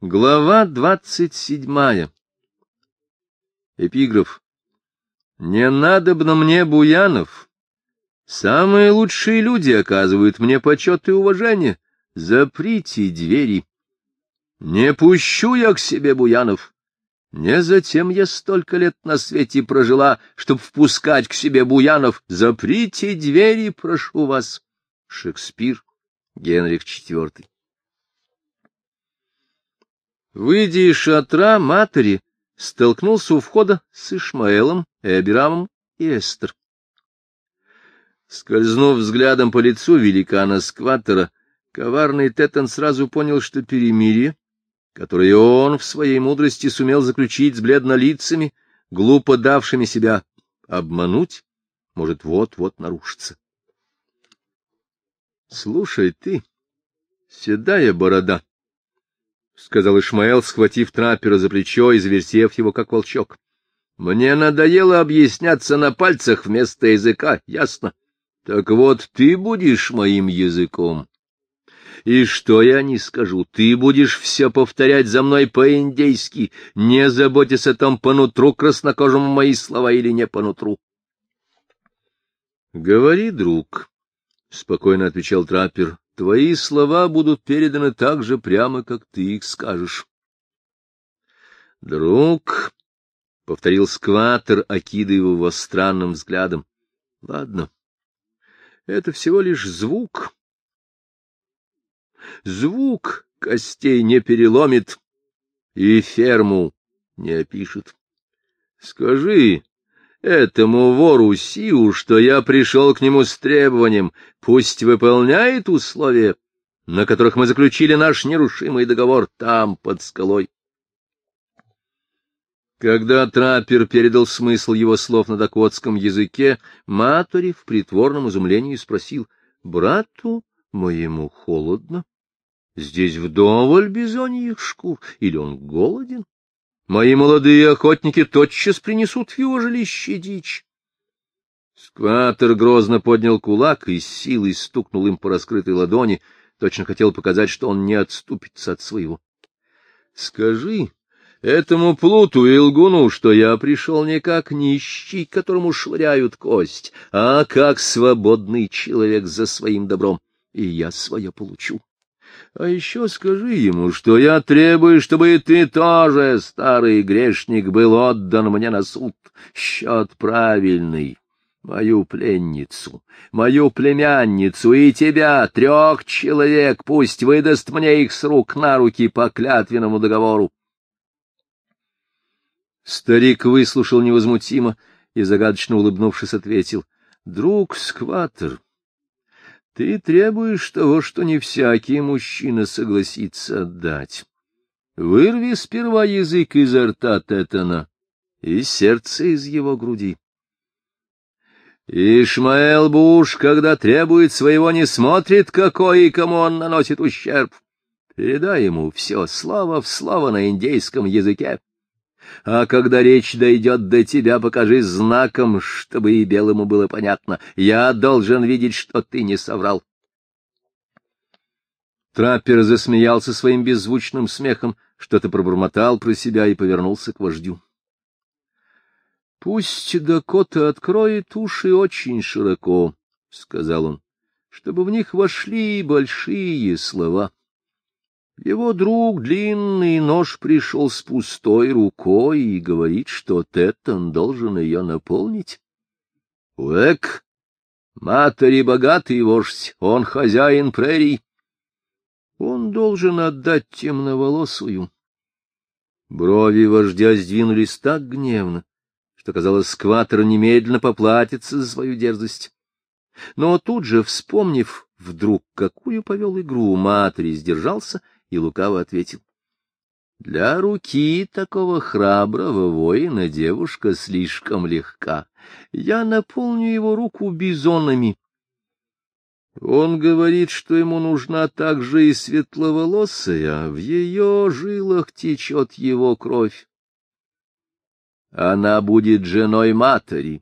Глава 27. Эпиграф. Не надобно мне буянов. Самые лучшие люди оказывают мне почет и уважение. Заприте двери. Не пущу я к себе буянов. Не затем я столько лет на свете прожила, чтоб впускать к себе буянов. Заприте двери, прошу вас. Шекспир, Генрих IV. Выйдя из шатра, матери столкнулся у входа с Ишмаэлом, Эбирамом и Эстер. Скользнув взглядом по лицу великана-скваттера, коварный Теттон сразу понял, что перемирие, которое он в своей мудрости сумел заключить с бледнолицами, глупо давшими себя обмануть, может вот-вот нарушиться. — Слушай ты, седая борода, — сказал Ишмаэл, схватив траппера за плечо и завертев его, как волчок. — Мне надоело объясняться на пальцах вместо языка, ясно? Так вот, ты будешь моим языком. И что я не скажу, ты будешь все повторять за мной по-индейски, не заботясь о том, по нутру краснокожему мои слова или не по нутру. — Говори, друг, — спокойно отвечал траппер. — Твои слова будут переданы так же прямо, как ты их скажешь. — Друг, — повторил скваттер, окидывая его странным взглядом. — Ладно, это всего лишь звук. Звук костей не переломит и ферму не опишет. Скажи этому вору Сиу, что я пришел к нему с требованием, пусть выполняет условия, на которых мы заключили наш нерушимый договор там, под скалой. Когда траппер передал смысл его слов на дакотском языке, Матори в притворном изумлении спросил: — Брату моему холодно? Здесь вдоволь бизоньих шкур, или он голоден? Мои молодые охотники тотчас принесут в его жилище дичь. Скваттер грозно поднял кулак и с силой стукнул им по раскрытой ладони, точно хотел показать, что он не отступится от своего. — Скажи этому плуту и лгуну, что я пришел не как нищий, которому швыряют кость, а как свободный человек за своим добром, и я свое получу. А еще скажи ему, что я требую, чтобы и ты тоже, старый грешник, был отдан мне на суд. Счет правильный. Мою пленницу, мою племянницу и тебя, 3 человек, пусть выдаст мне их с рук на руки по клятвенному договору. Старик выслушал невозмутимо и, загадочно улыбнувшись, ответил: — Друг скваттер, ты требуешь того, что не всякий мужчина согласится отдать. Вырви сперва язык изо рта Теттона и сердце из его груди. Ишмаэл Буш, когда требует своего, не смотрит, какой и кому он наносит ущерб. Передай ему все слово в слово на индейском языке. А когда речь дойдет до тебя, покажи знаком, чтобы и белому было понятно. Я должен видеть, что ты не соврал. Траппер засмеялся своим беззвучным смехом, что-то пробормотал про себя и повернулся к вождю. — Пусть Дакота откроет уши очень широко, — сказал он, — чтобы в них вошли большие слова. Его друг Длинный Нож пришел с пустой рукой и говорит, что Теттон должен ее наполнить. Уэк, Матори богатый вождь, он хозяин прерий. Он должен отдать темноволосую. Брови вождя сдвинулись так гневно, что, казалось, скваттер немедленно поплатится за свою дерзость. Но тут же, вспомнив вдруг, какую повел игру, Матори сдержался и лукаво ответил: — Для руки такого храброго воина девушка слишком легка. Я наполню его руку бизонами. Он говорит, что ему нужна также и светловолосая, в ее жилах течет его кровь. Она будет женой Матори.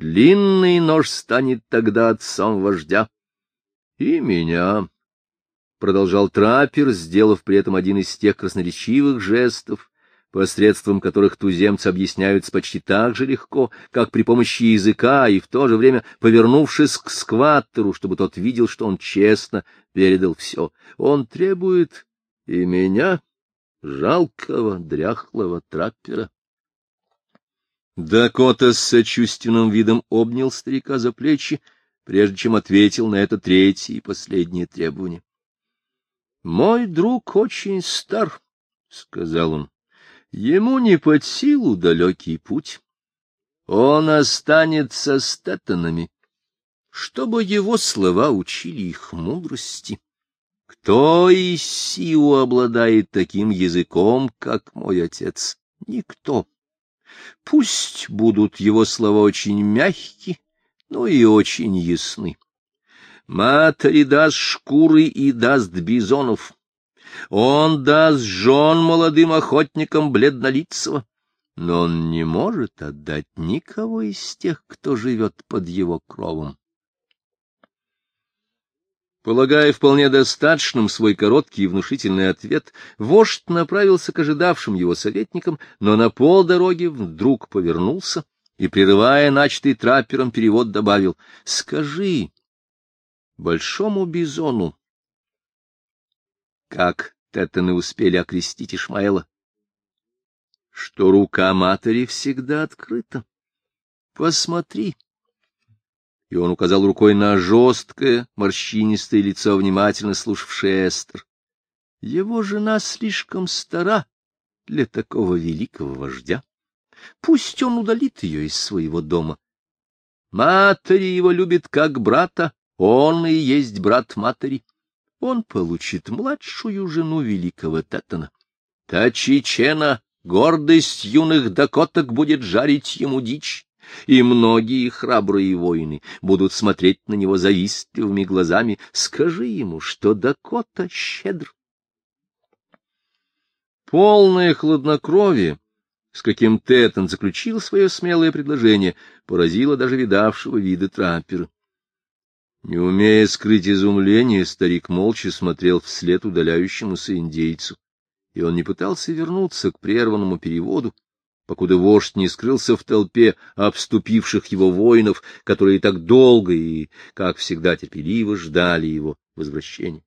Длинный Нож станет тогда отцом вождя. И меня. продолжал траппер, сделав при этом один из тех красноречивых жестов, посредством которых туземцы объясняются почти так же легко, как при помощи языка, и в то же время повернувшись к скваттеру, чтобы тот видел, что он честно передал все. Он требует и меня, жалкого, дряхлого траппера. Дакота с сочувственным видом обнял старика за плечи, прежде чем ответил на это третье и последнее требование. — Мой друг очень стар, — сказал он. — Ему не под силу далекий путь. Он останется с Теттонами, чтобы его слова учили их мудрости. Кто из Сиу обладает таким языком, как мой отец? Никто. Пусть будут его слова очень мягки, но и очень ясны. Матери даст шкуры и даст бизонов. Он даст жен молодым охотникам бледнолицего, но он не может отдать никого из тех, кто живет под его кровом. Полагая вполне достаточным свой короткий и внушительный ответ, вождь направился к ожидавшим его советникам, но на полдороги вдруг повернулся и, прерывая начатый траппером перевод, добавил: — Скажи большому бизону, как Теттоны успели окрестить Ишмаэла, что рука матери всегда открыта. Посмотри. И он указал рукой на жесткое, морщинистое лицо, внимательно слушавшее Эстер. Его жена слишком стара для такого великого вождя. Пусть он удалит ее из своего дома. Матери его любит как брата, он и есть брат матери. Он получит младшую жену великого Теттона. Та Чичена, гордость юных дакоток, будет жарить ему дичь, и многие храбрые воины будут смотреть на него завистливыми глазами. Скажи ему, что Дакота щедр. Полное хладнокровие, с каким Теттон заключил свое смелое предложение, поразило даже видавшего вида траппера. Не умея скрыть изумление, старик молча смотрел вслед удаляющемуся индейцу, и он не пытался вернуться к прерванному переводу, покуда вождь не скрылся в толпе обступивших его воинов, которые так долго и, как всегда, терпеливо ждали его возвращения.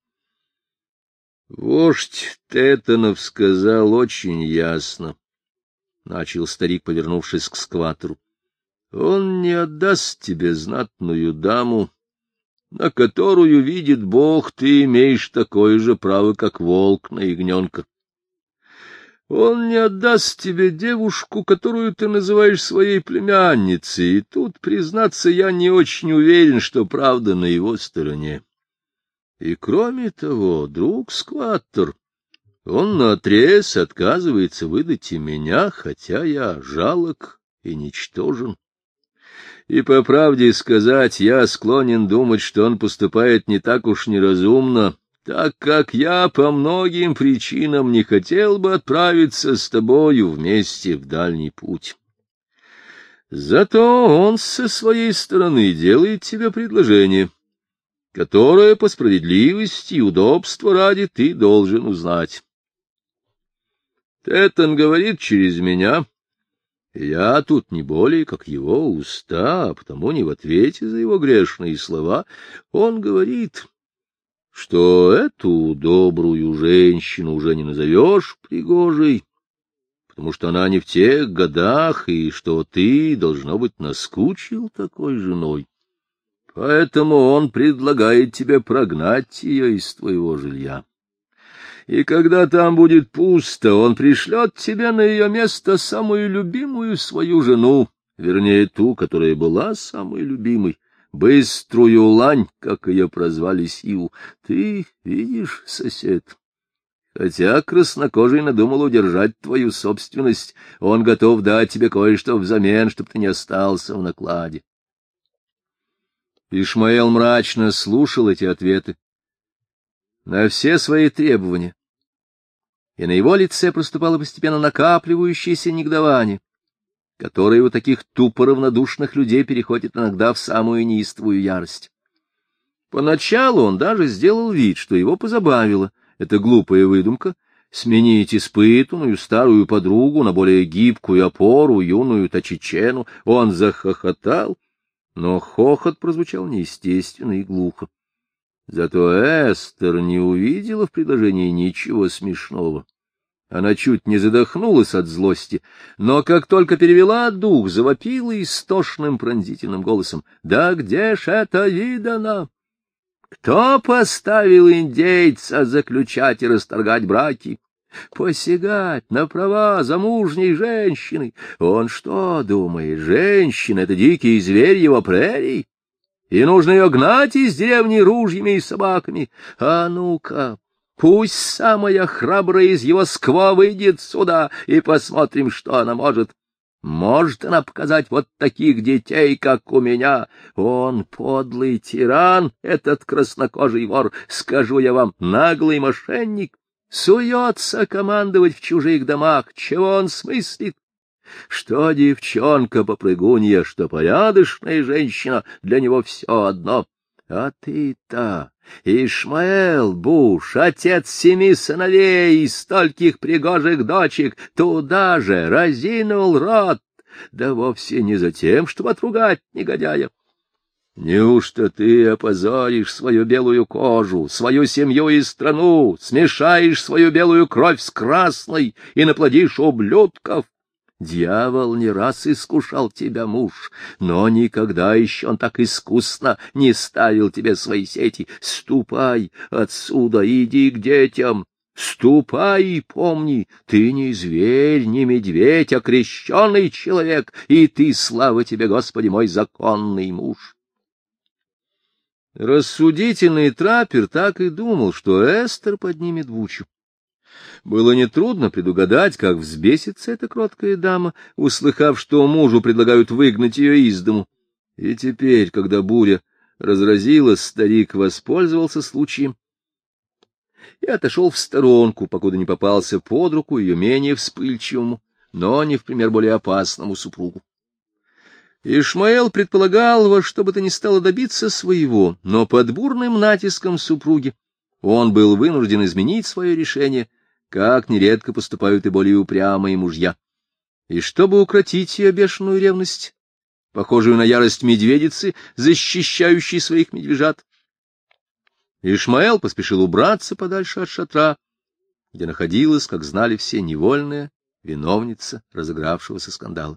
Вождь Теттонов сказал очень ясно, — начал старик, повернувшись к скватору, — он не отдаст тебе знатную даму, на которую, видит Бог, ты имеешь такое же право, как волк на ягненка. Он не отдаст тебе девушку, которую ты называешь своей племянницей, и тут, признаться, я не очень уверен, что правда на его стороне. И кроме того, друг скваттер, он наотрез отказывается выдать и меня, хотя я жалок и ничтожен. И, по правде сказать, я склонен думать, что он поступает не так уж неразумно, так как я по многим причинам не хотел бы отправиться с тобою вместе в дальний путь. Зато он со своей стороны делает тебе предложение, которое по справедливости и удобства ради ты должен узнать. Теттон говорит через меня, и я тут не более как его уста, а потому не в ответе за его грешные слова. Он говорит, что эту добрую женщину уже не назовешь пригожей, потому что она не в тех годах, и что ты, должно быть, наскучил такой женой. Поэтому он предлагает тебе прогнать ее из твоего жилья. И когда там будет пусто, он пришлет тебе на ее место самую любимую свою жену, вернее, ту, которая была самой любимой, быструю лань, как ее прозвали Сиу. Ты видишь, сосед, хотя краснокожий надумал удержать твою собственность, он готов дать тебе кое-что взамен, чтобы ты не остался в накладе. Ишмаэл мрачно слушал эти ответы на все свои требования, и на его лице проступало постепенно накапливающееся негодование, которое у таких тупо равнодушных людей переходит иногда в самую неистовую ярость. Поначалу он даже сделал вид, что его позабавила эта глупая выдумка сменить испытанную старую подругу на более гибкую опору, юную Тачичену. Он захохотал, но хохот прозвучал неестественно и глухо. Зато Эстер не увидела в предложении ничего смешного. Она чуть не задохнулась от злости, но как только перевела дух, завопила истошным пронзительным голосом: «Да где ж это видано? Кто поставил индейца заключать и расторгать браки, посягать на права замужней женщины? Он что думает, женщина — это дикий зверь его прерий? И нужно ее гнать из деревни ружьями и собаками? А ну-ка, пусть самая храбрая из его скво выйдет сюда, и посмотрим, что она может. Может она показать вот таких детей, как у меня? Он подлый тиран, этот краснокожий вор, скажу я вам, наглый мошенник, суется командовать в чужих домах. Чего он смыслит? Что девчонка-попрыгунья, что порядочная женщина, для него все одно. А ты-то, Ишмаэл Буш, отец 7 сыновей и стольких пригожих дочек, туда же разинул рот, да вовсе не за тем, чтобы отругать негодяя. Неужто ты опозоришь свою белую кожу, свою семью и страну, смешаешь свою белую кровь с красной и наплодишь ублюдков? Дьявол не раз искушал тебя, муж, но никогда еще он так искусно не ставил тебе свои сети. Ступай отсюда, иди к детям. Ступай и помни, ты не зверь, не медведь, а крещеный человек, и ты, слава тебе, Господи, мой законный муж. Рассудительный траппер так и думал, что Эстер поднимет бучу. Было нетрудно предугадать, как взбесится эта кроткая дама, услыхав, что мужу предлагают выгнать ее из дому. И теперь, когда буря разразилась, старик воспользовался случаем и отошел в сторонку, покуда не попался под руку ее менее вспыльчивому, но не в пример более опасному супругу. Ишмаэл предполагал во что бы то ни стало добиться своего, но под бурным натиском супруги он был вынужден изменить свое решение, как нередко поступают и более упрямые мужья. И чтобы укротить ее бешеную ревность, похожую на ярость медведицы, защищающей своих медвежат, Ишмаэл поспешил убраться подальше от шатра, где находилась, как знали все, невольная виновница разыгравшегося скандала.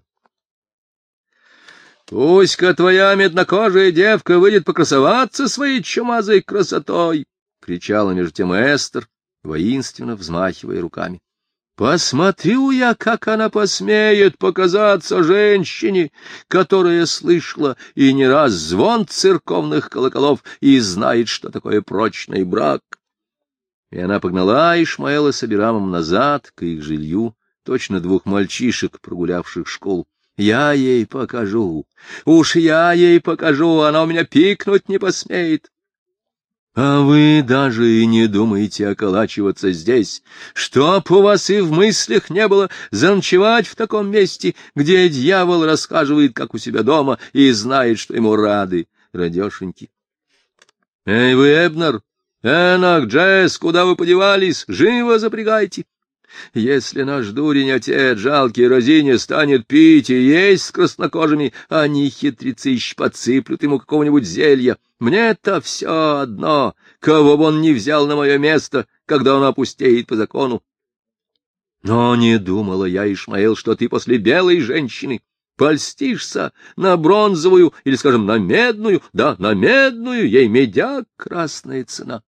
«Пусть-ка твоя меднокожая девка выйдет покрасоваться своей чумазой красотой!» — кричала между тем Эстер, воинственно взмахивая руками. «Посмотрю я, как она посмеет показаться женщине, которая слышала и не раз звон церковных колоколов и знает, что такое прочный брак». И она погнала Ишмаэла с Абирамом назад к их жилью, точно 2 мальчишек, прогулявших школу. «Я ей покажу, уж я ей покажу, она у меня пикнуть не посмеет». А вы даже и не думаете околачиваться здесь, чтоб у вас и в мыслях не было заночевать в таком месте, где дьявол расхаживает, как у себя дома, и знает, что ему рады, радешеньки. Эй вы, Эбнер, Энак, Джесс, куда вы подевались? Живо запрягайте! Если наш дурень-отец, жалкий разиня, станет пить и есть с краснокожими, они, хитрецы, еще подсыплют ему какого-нибудь зелья. Мне-то все одно, кого бы он ни взял на мое место, когда он опустеет по закону. Но не думала я, Ишмаэл, что ты после белой женщины польстишься на бронзовую или, скажем, на медную, да, на медную, ей медяк красная цена.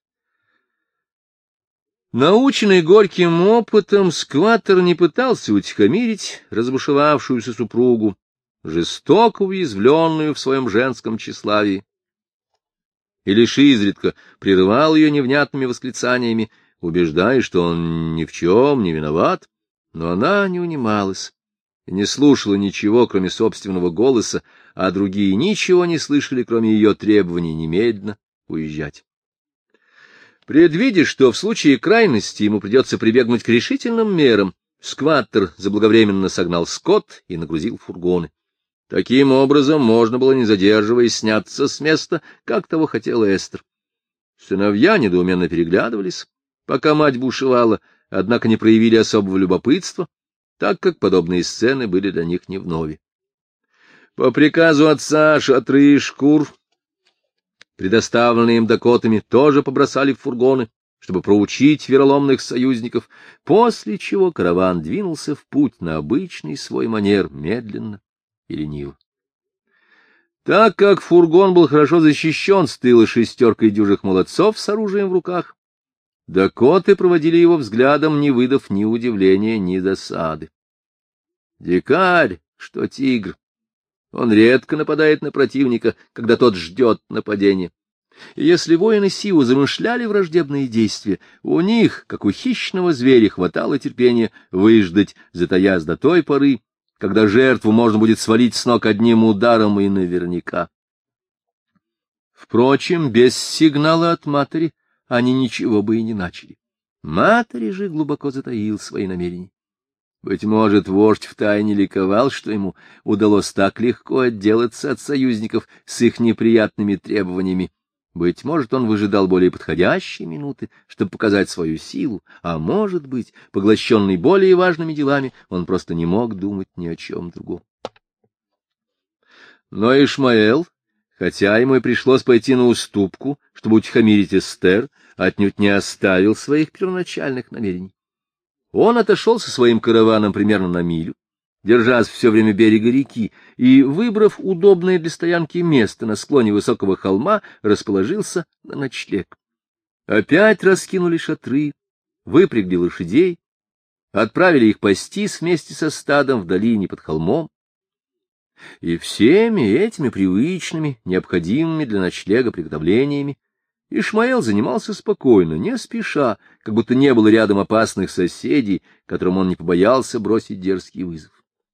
Наученный горьким опытом, скваттер не пытался утихомирить разбушевавшуюся супругу, жестоко уязвленную в своем женском тщеславии, и лишь изредка прерывал ее невнятными восклицаниями, убеждая, что он ни в чем не виноват, но она не унималась и не слушала ничего, кроме собственного голоса, а другие ничего не слышали, кроме ее требований немедленно уезжать. Предвидя, что в случае крайности ему придется прибегнуть к решительным мерам, скваттер заблаговременно согнал скот и нагрузил фургоны. Таким образом можно было, не задерживаясь, сняться с места, как того хотела Эстер. Сыновья недоуменно переглядывались, пока мать бушевала, однако не проявили особого любопытства, так как подобные сцены были для них не вновь. По приказу отца шатры и шкур, предоставленные им дакотами, тоже побросали в фургоны, чтобы проучить вероломных союзников, после чего караван двинулся в путь на обычный свой манер, медленно и лениво. Так как фургон был хорошо защищен с тыла 6 дюжих молодцов с оружием в руках, дакоты проводили его взглядом, не выдав ни удивления, ни досады. Дикарь, что тигр, он редко нападает на противника, когда тот ждет нападения. И если воины Сиу замышляли враждебные действия, у них, как у хищного зверя, хватало терпения выждать, затаясь до той поры, когда жертву можно будет свалить с ног одним ударом и наверняка. Впрочем, без сигнала от матери они ничего бы и не начали. Матери же глубоко затаил свои намерения. Быть может, вождь втайне ликовал, что ему удалось так легко отделаться от союзников с их неприятными требованиями. Быть может, он выжидал более подходящей минуты, чтобы показать свою силу, а может быть, поглощенный более важными делами, он просто не мог думать ни о чем другом. Но Ишмаэл, хотя ему и пришлось пойти на уступку, чтобы утихомирить Эстер, отнюдь не оставил своих первоначальных намерений. Он отошел со своим караваном примерно на милю, держась все время берега реки, и, выбрав удобное для стоянки место на склоне высокого холма, расположился на ночлег. Опять раскинули шатры, выпрягли лошадей, отправили их пастись вместе со стадом в долине под холмом. И всеми этими привычными, необходимыми для ночлега приготовлениями Ишмаэл занимался спокойно, не спеша, как будто не было рядом опасных соседей, которым он не побоялся бросить дерзкий вызов.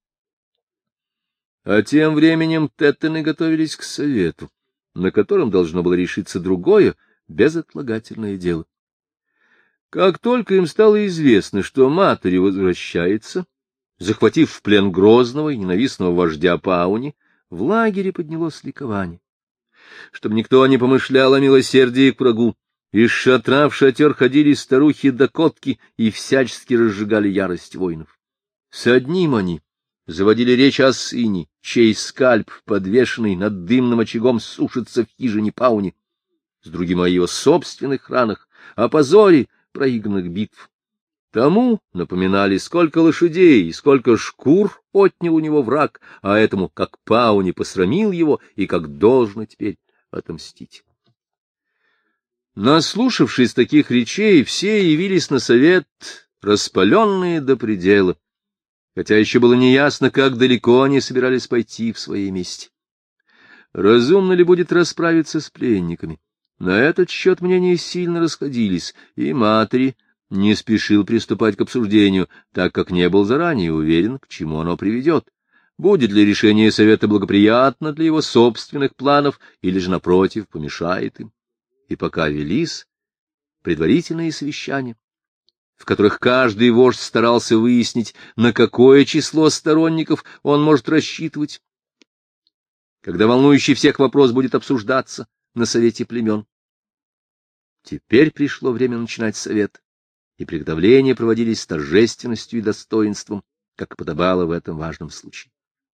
А тем временем теттены готовились к совету, на котором должно было решиться другое, безотлагательное дело. Как только им стало известно, что Матери возвращается, захватив в плен грозного и ненавистного вождя Пауни, в лагере поднялось ликование. Чтобы никто не помышлял о милосердии к врагу, из шатра в шатер ходили старухи-дакотки и всячески разжигали ярость воинов. С одним они заводили речь о сыне, чей скальп, подвешенный над дымным очагом, сушится в хижине Пауни, с другим о его собственных ранах, о позоре проигранных битв. Тому напоминали, сколько лошадей и сколько шкур отнял у него враг, а этому, как Пауни посрамил его и как должно теперь отомстить. Наслушавшись таких речей, все явились на совет, распаленные до предела, хотя еще было неясно, как далеко они собирались пойти в своей мести. Разумно ли будет расправиться с пленниками? На этот счет мнения сильно расходились, и Матери не спешил приступать к обсуждению, так как не был заранее уверен, к чему оно приведет. Будет ли решение совета благоприятно для его собственных планов, или же, напротив, помешает им. И пока велись предварительные совещания, в которых каждый вождь старался выяснить, на какое число сторонников он может рассчитывать, когда волнующий всех вопрос будет обсуждаться на совете племен. Теперь пришло время начинать совет, и приготовления проводились с торжественностью и достоинством, как подобало в этом важном случае.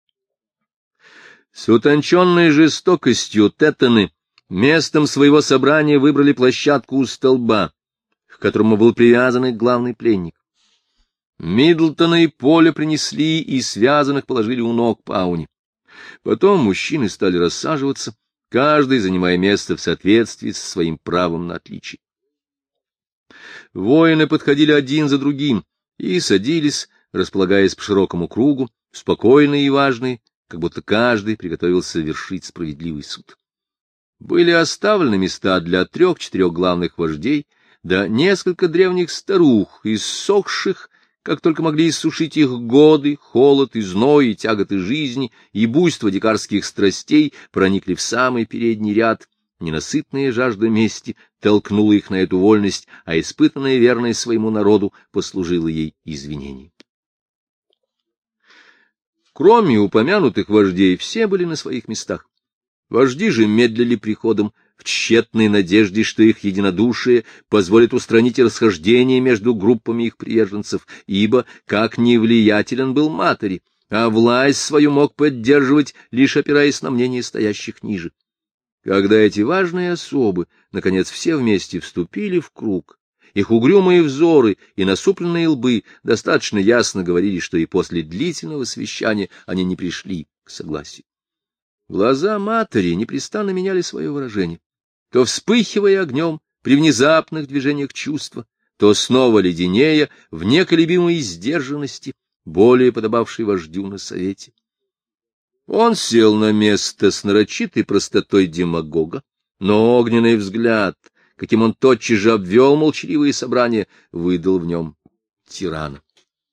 С утонченной жестокостью теттены местом своего собрания выбрали площадку у столба, к которому был привязан их главный пленник. Миддлтона и Поля принесли и связанных положили у ног Пауни. Потом мужчины стали рассаживаться, каждый занимая место в соответствии со своим правом на отличие. Воины подходили один за другим и садились, располагаясь по широкому кругу, спокойные и важные, как будто каждый приготовился вершить справедливый суд. Были оставлены места для 3-4 главных вождей, да несколько древних старух, иссохших, как только могли иссушить их годы, холод и зной, и тяготы жизни, и буйство дикарских страстей, проникли в самый передний ряд. Ненасытная жажда мести толкнула их на эту вольность, а испытанная верность своему народу послужила ей извинением. К Кроме упомянутых вождей, все были на своих местах. Вожди же медлили приходом, в тщетной надежде, что их единодушие позволит устранить расхождение между группами их приверженцев, ибо, как ни влиятелен был Матери, а власть свою мог поддерживать, лишь опираясь на мнение стоящих ниже. Когда эти важные особы, наконец, все вместе вступили в круг, их угрюмые взоры и насупленные лбы достаточно ясно говорили, что и после длительного совещания они не пришли к согласию. Глаза Матери непрестанно меняли свое выражение, то вспыхивая огнем при внезапных движениях чувства, то снова леденея в неколебимой сдержанности, более подобавшей вождю на совете. Он сел на место с нарочитой простотой демагога, но огненный взгляд, каким он тотчас же обвел молчаливые собрания, выдал в нем тирана.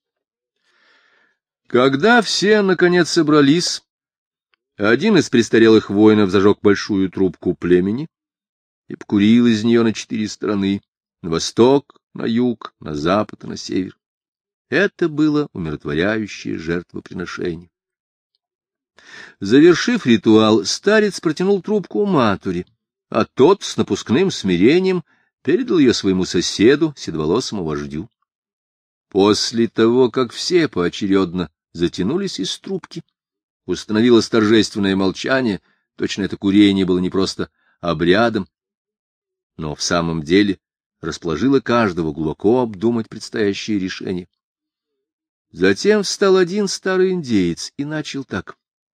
Когда все, наконец, собрались, один из престарелых воинов зажег большую трубку племени и покурил из нее на 4 стороны — на восток, на юг, на запад и на север. Это было умиротворяющее жертвоприношение. Завершив ритуал, старец протянул трубку Матери, а тот с напускным смирением передал ее своему соседу, седоволосому вождю. После того, как все поочередно затянулись из трубки, установилось торжественное молчание, точно это курение было не просто обрядом, но в самом деле расположило каждого глубоко обдумать предстоящее решение. Затем встал один старый индеец и начал так.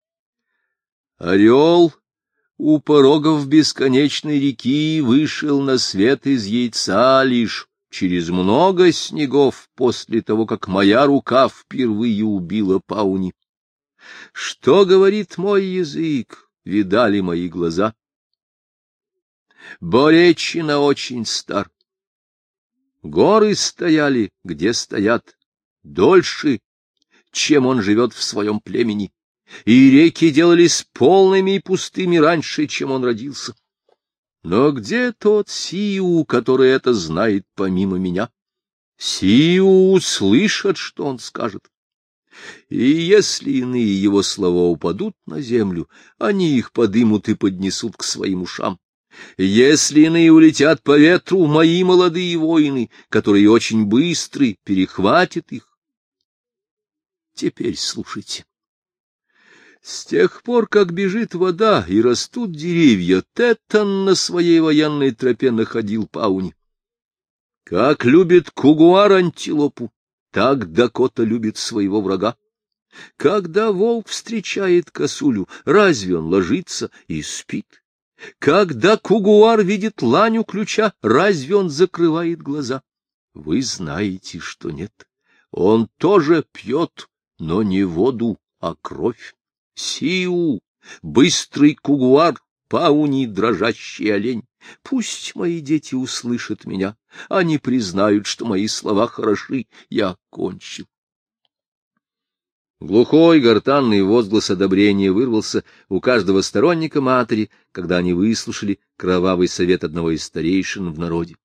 Орел у порогов бесконечной реки вышел на свет из яйца лишь через много снегов после того, как моя рука впервые убила Пауни. Что говорит мой язык, видали мои глаза? Боречина очень стар. Горы стояли, где стоят, дольше, чем он живет в своем племени, и реки делались полными и пустыми раньше, чем он родился. Но где тот Сиу, который это знает помимо меня? Сиу услышат, что он скажет. И если иные его слова упадут на землю, они их подымут и поднесут к своим ушам. Если иные улетят по ветру, мои молодые воины, которые очень быстры, перехватят их. Теперь слушайте. С тех пор, как бежит вода и растут деревья, Тетан на своей военной тропе находил Пауни. Как любит кугуар антилопу, так Дакота любит своего врага. Когда волк встречает косулю, разве он ложится и спит? Когда кугуар видит лань у ключа, разве он закрывает глаза? Вы знаете, что нет. Он тоже пьет, но не воду, а кровь. Сиу, быстрый кугуар, Пауни, дрожащий олень. Пусть мои дети услышат меня, они признают, что мои слова хороши, я кончил. Глухой гортанный возглас одобрения вырвался у каждого сторонника Матери, когда они выслушали кровавый совет одного из старейшин в народе.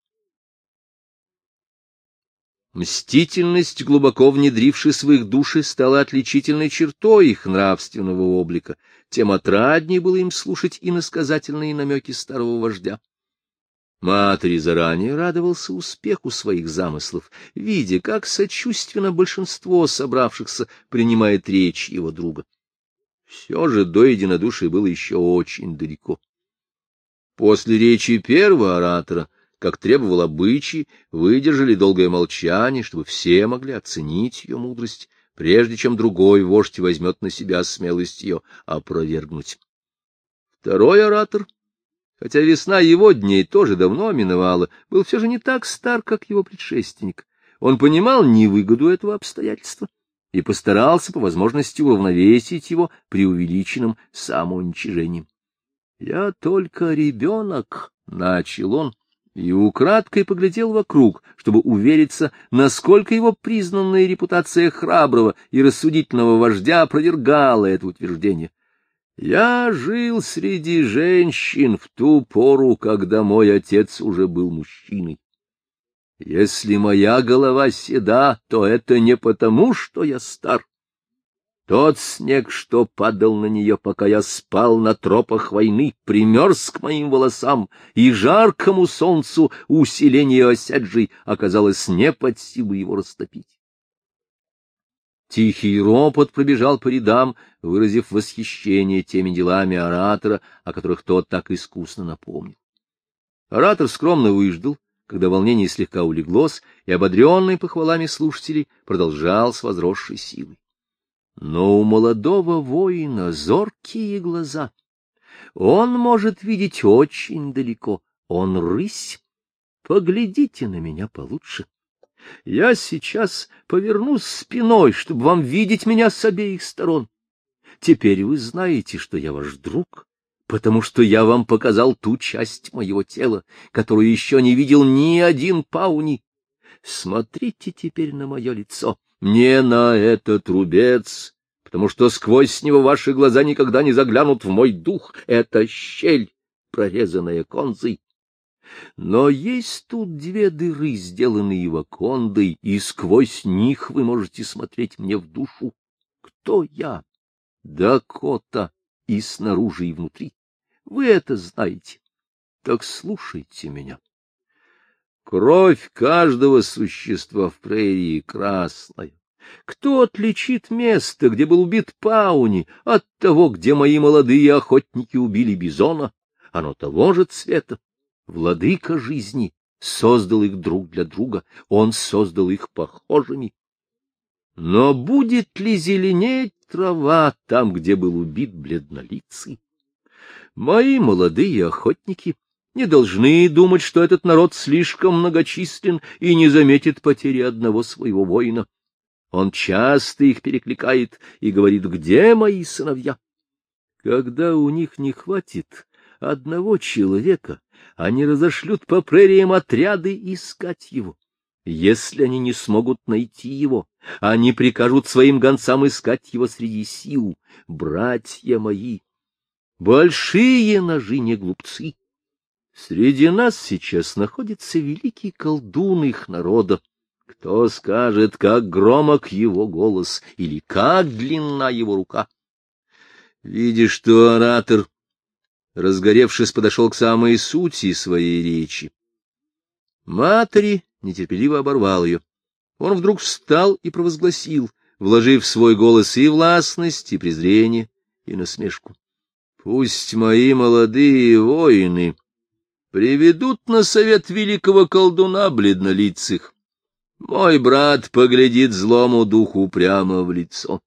Мстительность, глубоко внедрившись в их души, стала отличительной чертой их нравственного облика, тем отраднее было им слушать иносказательные намеки старого вождя. Матери заранее радовался успеху своих замыслов, видя, как сочувственно большинство собравшихся принимает речь его друга. Все же до единодушия было еще очень далеко. После речи первого оратора, как требовал обычай, выдержали долгое молчание, чтобы все могли оценить ее мудрость, прежде чем другой вождь возьмет на себя смелость ее опровергнуть. Второй оратор, хотя весна его дней тоже давно миновала, был все же не так стар, как его предшественник. Он понимал невыгоду этого обстоятельства и постарался по возможности уравновесить его преувеличенным самоуничижением. — Я только ребенок, — начал он, и украдкой поглядел вокруг, чтобы увериться, насколько его признанная репутация храброго и рассудительного вождя опровергала это утверждение. Я жил среди женщин в ту пору, когда мой отец уже был мужчиной. Если моя голова седа, то это не потому, что я стар. Тот снег, что падал на нее, пока я спал на тропах войны, примерз к моим волосам, и жаркому солнцу усиление осяджей оказалось не под силу его растопить. Тихий ропот пробежал по рядам, выразив восхищение теми делами оратора, о которых тот так искусно напомнил. Оратор скромно выждал, когда волнение слегка улеглось, и, ободренный похвалами слушателей, продолжал с возросшей силой. Но у молодого воина зоркие глаза. Он может видеть очень далеко. Он рысь. Поглядите на меня получше. Я сейчас повернусь спиной, чтобы вам видеть меня с обеих сторон. Теперь вы знаете, что я ваш друг, потому что я вам показал ту часть моего тела, которую еще не видел ни один пауни. Смотрите теперь на мое лицо, не на этот рубец, потому что сквозь него ваши глаза никогда не заглянут в мой дух. Это щель, прорезанная конзой. Но есть тут две дыры, сделанные вакондой, и сквозь них вы можете смотреть мне в душу. Кто я? Дакота, и снаружи, и внутри. Вы это знаете. Так слушайте меня. Кровь каждого существа в прерии красная. Кто отличит место, где был убит Пауни, от того, где мои молодые охотники убили бизона? Оно того же цвета. Владыка жизни создал их друг для друга, он создал их похожими. Но будет ли зеленеть трава там, где был убит бледнолицый? Мои молодые охотники не должны думать, что этот народ слишком многочислен и не заметит потери одного своего воина. Он часто их перекликает и говорит: где мои сыновья? Когда у них не хватит одного человека, они разошлют по прериям отряды искать его. Если они не смогут найти его, они прикажут своим гонцам искать его среди сил. Братья мои, большие ножи не глупцы. Среди нас сейчас находится великий колдун их народа. Кто скажет, как громок его голос или как длинна его рука? Видишь, что оратор, разгоревшись, подошел к самой сути своей речи, Матери нетерпеливо оборвал ее. Он вдруг встал и провозгласил, вложив в свой голос и властность, и презрение, и насмешку: пусть мои молодые воины приведут на совет великого колдуна бледнолицых. Мой брат поглядит злому духу прямо в лицо.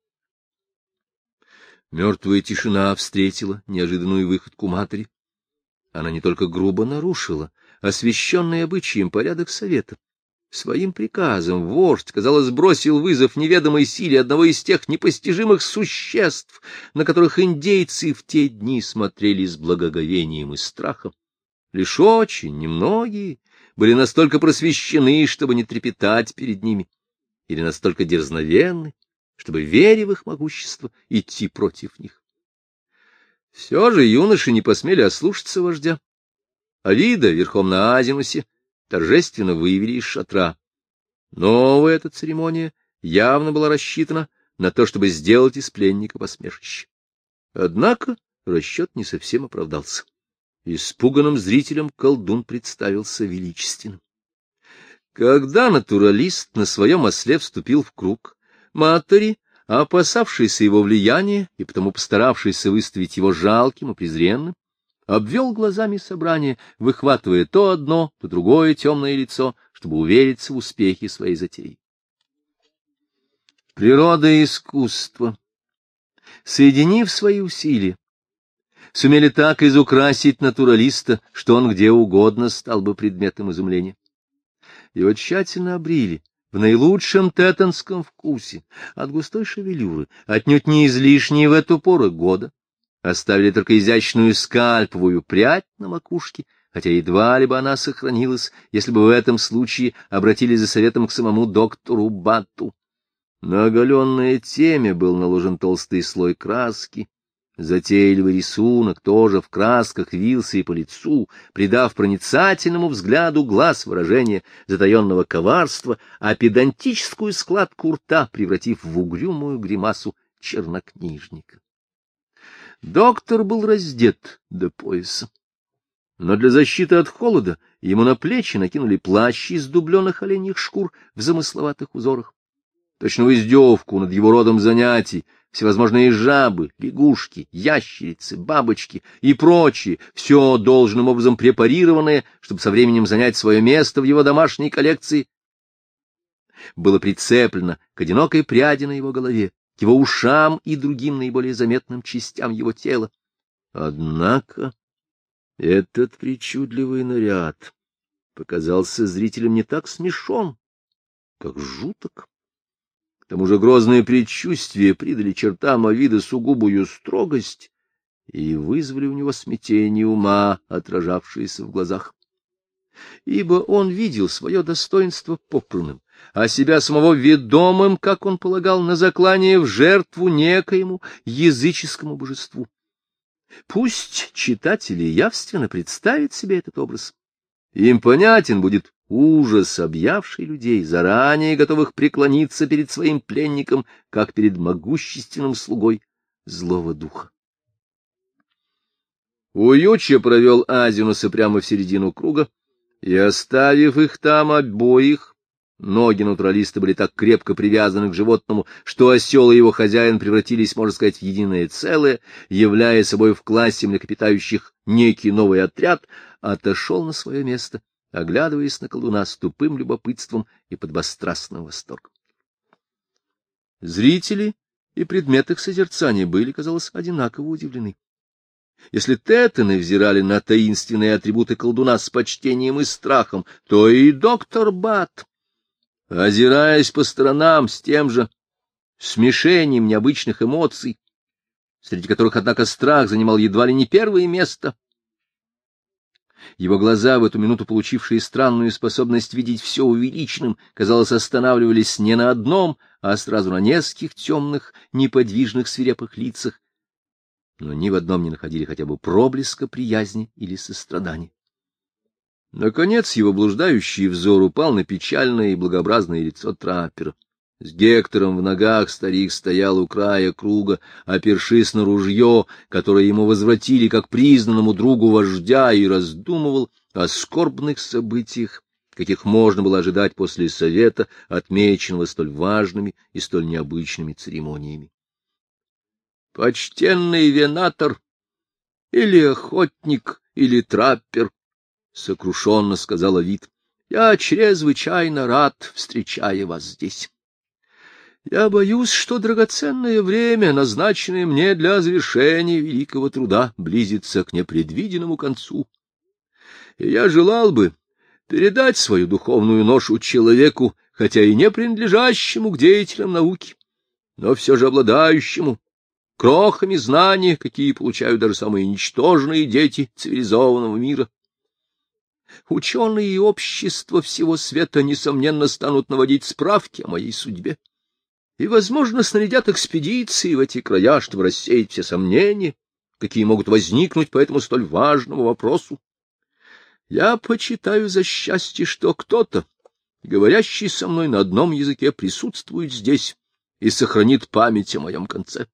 Мертвая тишина встретила неожиданную выходку матери. Она не только грубо нарушила освященный обычаем порядок совета. Своим приказом вождь, казалось, бросил вызов неведомой силе одного из тех непостижимых существ, на которых индейцы в те дни смотрели с благоговением и страхом. Лишь очень немногие были настолько просвещены, чтобы не трепетать перед ними, или настолько дерзновенны, чтобы, веря в их могущество, идти против них. Все же юноши не посмели ослушаться вождя. Алида верхом на Азимусе торжественно вывели из шатра. Новая эта церемония явно была рассчитана на то, чтобы сделать из пленника посмешище. Однако расчет не совсем оправдался. Испуганным зрителям колдун представился величественным. Когда натуралист на своем осле вступил в круг, Матери, опасавшийся его влияния и потому постаравшийся выставить его жалким и презренным, обвел глазами собрание, выхватывая то одно, то другое темное лицо, чтобы увериться в успехе своей затеи. Природа и искусство, соединив свои усилия, сумели так изукрасить натуралиста, что он где угодно стал бы предметом изумления. Его тщательно обрили в наилучшем теттонском вкусе, от густой шевелюры, отнюдь не излишней в эту пору года. Оставили только изящную скальповую прядь на макушке, хотя едва ли бы она сохранилась, если бы в этом случае обратились за советом к самому доктору Батту. На оголенное темя был наложен толстый слой краски. Затейливый рисунок тоже в красках вился и по лицу, придав проницательному взгляду глаз выражение затаенного коварства, а педантическую складку рта превратив в угрюмую гримасу чернокнижника. Доктор был раздет до пояса, но для защиты от холода ему на плечи накинули плащ из дубленых оленьих шкур в замысловатых узорах. Точно в издевку над его родом занятий всевозможные жабы, лягушки, ящерицы, бабочки и прочие, все должным образом препарированное, чтобы со временем занять свое место в его домашней коллекции, было прицеплено к одинокой пряди на его голове, к его ушам и другим наиболее заметным частям его тела. Однако этот причудливый наряд показался зрителям не так смешон, как жуток. К тому же грозные предчувствия придали чертам Овида сугубую строгость и вызвали у него смятение ума, отражавшееся в глазах. Ибо он видел свое достоинство попранным, а себя самого ведомым, как он полагал, на заклание в жертву некоему языческому божеству. Пусть читатели явственно представят себе этот образ. Им понятен будет ужас, объявший людей, заранее готовых преклониться перед своим пленником, как перед могущественным слугой злого духа. Уюччо провел Азинуса прямо в середину круга, и, оставив их там обоих, ноги натуралиста были так крепко привязаны к животному, что осел и его хозяин превратились, можно сказать, в единое целое, являя собой в классе млекопитающих некий новый отряд, отошел на свое место, оглядываясь на колдуна с тупым любопытством и подбострастным восторгом. Зрители и предмет их созерцания были, казалось, одинаково удивлены. Если тетаны взирали на таинственные атрибуты колдуна с почтением и страхом, то и доктор Бат, озираясь по сторонам с тем же смешением необычных эмоций, среди которых, однако, страх занимал едва ли не первое место. Его глаза, в эту минуту получившие странную способность видеть все увеличенным, казалось, останавливались не на одном, а сразу на нескольких темных, неподвижных, свирепых лицах, но ни в одном не находили хотя бы проблеска приязни или сострадания. Наконец его блуждающий взор упал на печальное и благообразное лицо траппера. С Гектором в ногах старик стоял у края круга, опершись на ружье, которое ему возвратили как признанному другу вождя, и раздумывал о скорбных событиях, каких можно было ожидать после совета, отмеченного столь важными и столь необычными церемониями. «Почтенный венатор, или охотник, или траппер», — сокрушенно сказал Овид, — «я чрезвычайно рад, встречая вас здесь. Я боюсь, что драгоценное время, назначенное мне для завершения великого труда, близится к непредвиденному концу. И я желал бы передать свою духовную ношу человеку, хотя и не принадлежащему к деятелям науки, но все же обладающему крохами знаний, какие получают даже самые ничтожные дети цивилизованного мира. Ученые и общество всего света, несомненно, станут наводить справки о моей судьбе и, возможно, снарядят экспедиции в эти края, чтобы рассеять все сомнения, какие могут возникнуть по этому столь важному вопросу. Я почитаю за счастье, что кто-то, говорящий со мной на одном языке, присутствует здесь и сохранит память о моем конце.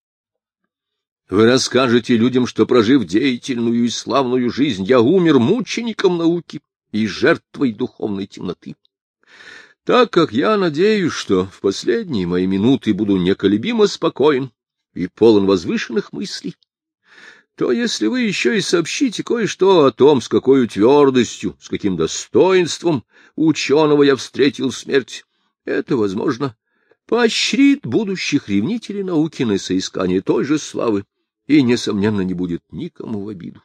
Вы расскажете людям, что, прожив деятельную и славную жизнь, я умер мучеником науки и жертвой духовной темноты. Так как я надеюсь, что в последние мои минуты буду неколебимо спокоен и полон возвышенных мыслей, то если вы еще и сообщите кое-что о том, с какой твердостью, с каким достоинством ученого я встретил смерть, это, возможно, поощрит будущих ревнителей науки на соискание той же славы и, несомненно, не будет никому в обиду.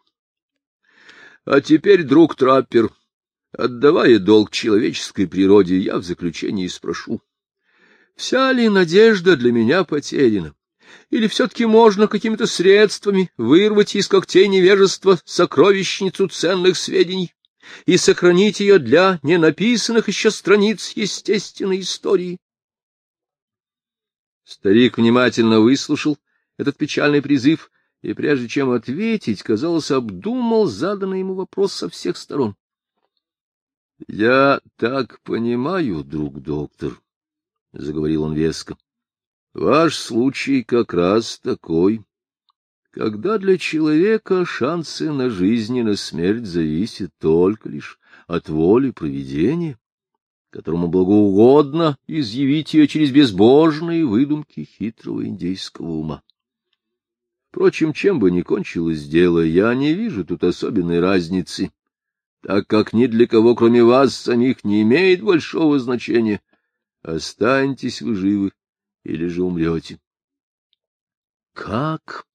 А теперь, друг траппер, отдавая долг человеческой природе, я в заключении спрошу, вся ли надежда для меня потеряна? Или все-таки можно какими-то средствами вырвать из когтей невежества сокровищницу ценных сведений и сохранить ее для ненаписанных еще страниц естественной истории? Старик внимательно выслушал этот печальный призыв, и прежде чем ответить, казалось, обдумал заданный ему вопрос со всех сторон. — Я так понимаю, друг доктор, — заговорил он веско, Ваш случай как раз такой, когда для человека шансы на жизнь и на смерть зависят только лишь от воли провидения, которому благоугодно изъявить ее через безбожные выдумки хитрого индейского ума. Впрочем, чем бы ни кончилось дело, я не вижу тут особенной разницы, так как ни для кого, кроме вас самих, не имеет большого значения, останетесь вы живы или же умрете. Как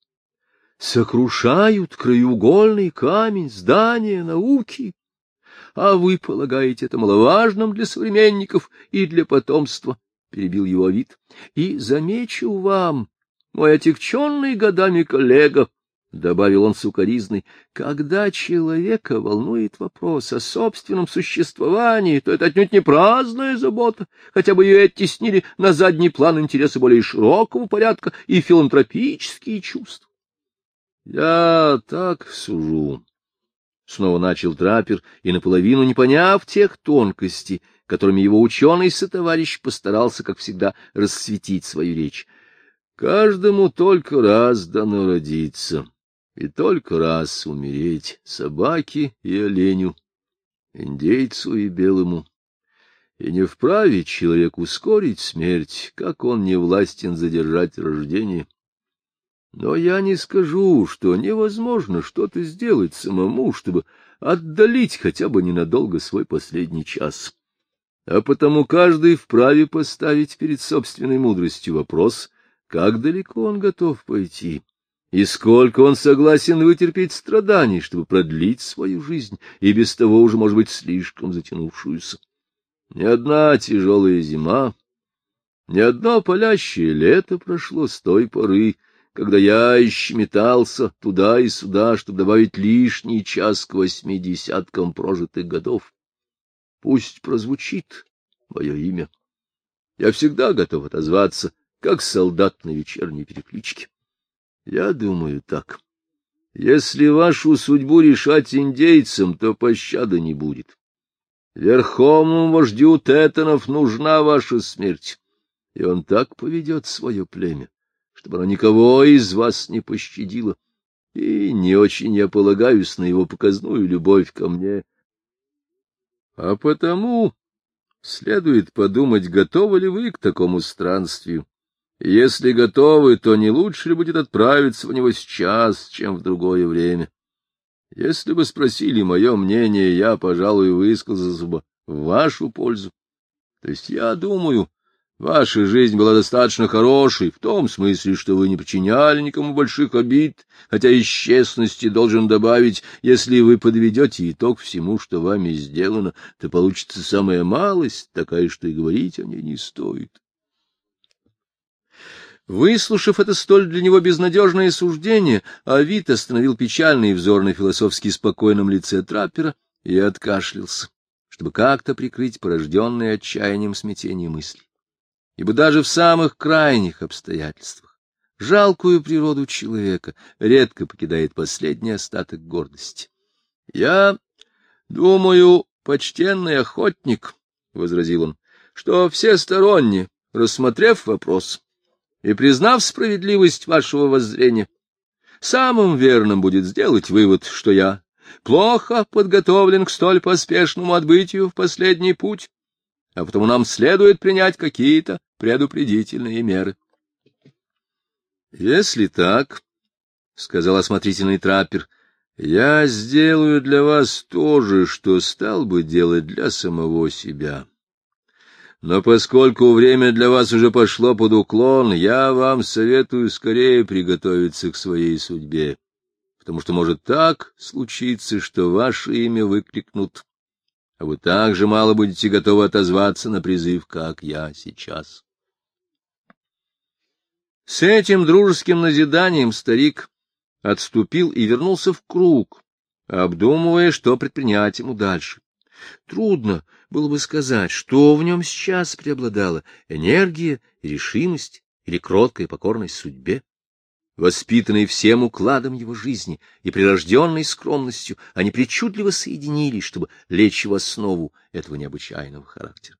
сокрушают краеугольный камень здания науки, а вы полагаете это маловажным для современников и для потомства, — перебил его Овид. — И замечу вам, мой отягченный годами коллега, — добавил он сукоризной, — когда человека волнует вопрос о собственном существовании, то это отнюдь не праздная забота, хотя бы ее оттеснили на задний план интересы более широкого порядка и филантропические чувства. — Я так сужу, — снова начал траппер, и наполовину не поняв тех тонкостей, которыми его ученый-сотоварищ постарался, как всегда, рассветить свою речь. Каждому только раз дано родиться, и только раз умереть, собаке и оленю, индейцу и белому. И не вправе человек ускорить смерть, как он не властен задержать рождение. Но я не скажу, что невозможно что-то сделать самому, чтобы отдалить хотя бы ненадолго свой последний час. А потому каждый вправе поставить перед собственной мудростью вопрос, как далеко он готов пойти, и сколько он согласен вытерпеть страданий, чтобы продлить свою жизнь, и без того уже, может быть, слишком затянувшуюся. Ни одна тяжелая зима, ни одно палящее лето прошло с той поры, когда я еще метался туда и сюда, чтобы добавить лишний час к 80 прожитых годов. Пусть прозвучит мое имя. Я всегда готов отозваться, как солдат на вечерней перекличке. Я думаю так. Если вашу судьбу решать индейцам, то пощады не будет. Верховному вождю Тетонов нужна ваша смерть, и он так поведет свое племя, чтобы оно никого из вас не пощадило, и не очень я полагаюсь на его показную любовь ко мне. А потому следует подумать, готовы ли вы к такому странствию. Если готовы, то не лучше ли будет отправиться в него сейчас, чем в другое время? Если бы спросили мое мнение, я, пожалуй, высказался бы в вашу пользу. То есть я думаю, ваша жизнь была достаточно хорошей, в том смысле, что вы не причиняли никому больших обид, хотя из честности должен добавить, если вы подведете итог всему, что вами сделано, то получится самая малость, такая, что и говорить о ней не стоит. Выслушав это столь для него безнадежное суждение, Овид остановил печальный взор на философски спокойном лице траппера и откашлялся, чтобы как-то прикрыть порожденное отчаянием смятение мыслей. Ибо даже в самых крайних обстоятельствах жалкую природу человека редко покидает последний остаток гордости. — Я думаю, почтенный охотник, — возразил он, — что всесторонне, рассмотрев вопрос и признав справедливость вашего воззрения, самым верным будет сделать вывод, что я плохо подготовлен к столь поспешному отбытию в последний путь, а потому нам следует принять какие-то предупредительные меры. — Если так, — сказал осмотрительный траппер, — я сделаю для вас то же, что стал бы делать для самого себя. Но поскольку время для вас уже пошло под уклон, я вам советую скорее приготовиться к своей судьбе, потому что может так случиться, что ваше имя выкликнут, а вы так же мало будете готовы отозваться на призыв, как я сейчас. С этим дружеским назиданием старик отступил и вернулся в круг, обдумывая, что предпринять ему дальше. Трудно было бы сказать, что в нем сейчас преобладало — энергия, решимость или кроткая покорность судьбе. Воспитанные всем укладом его жизни и прирожденной скромностью, они причудливо соединились, чтобы лечь в основу этого необычайного характера.